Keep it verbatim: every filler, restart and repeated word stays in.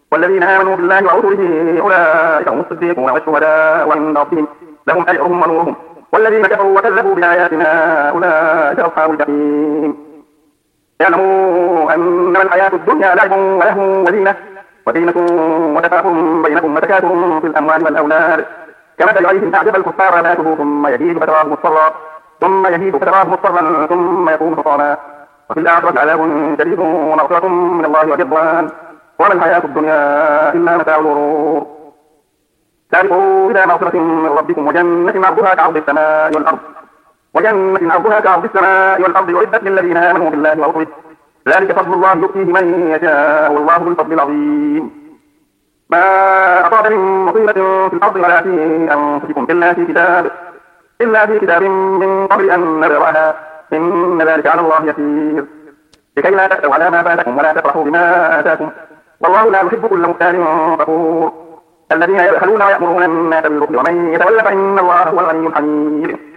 والذين آمنوا بالله ورسله أولئك هم الصديقون والشهداء وعند ربهم لهم أجرهم ونورهم والذين كفروا وكذبوا بآياتنا أولئك أصحاب الجحيم اعلموا أنما الحياة الدنيا لعب ولهو وزينة وزينة وتفاخر بينكم وتكاثر في الأموال والأولاد كمثل غيث أعجب الكفار نباته ثم يهيج فتراه مصفرا ثم يهيج فتراه مصفرا ثم يكون حطاما وفي الآخرة عذاب شديد ومغفرة من الله ورضوان وما الحياة الدنيا إلا متاع الغرور سابقوا إلى مغفرة من ربكم وجنة عرضها كعرض السماء والأرض وجنة عرضها كعرض السماء والأرض أعدت للذين آمنوا بالله ورسله ذلك فضل الله يؤتيه من يشاء والله ذو الفضل العظيم ما أصاب من مصيبة في الأرض ولا في أنفسكم إلا في كتاب إلا في كتاب من قبل أن نبرأها إن ذلك على الله يسير لكي لا تأسوا على ما فاتكم ولا تفرحوا بما آتاكم والله لا يحب كل مختال فخور الذين يبخلون ويأمرون الناس بالبخل ومن يتولى فإن الله هو الغني الحميد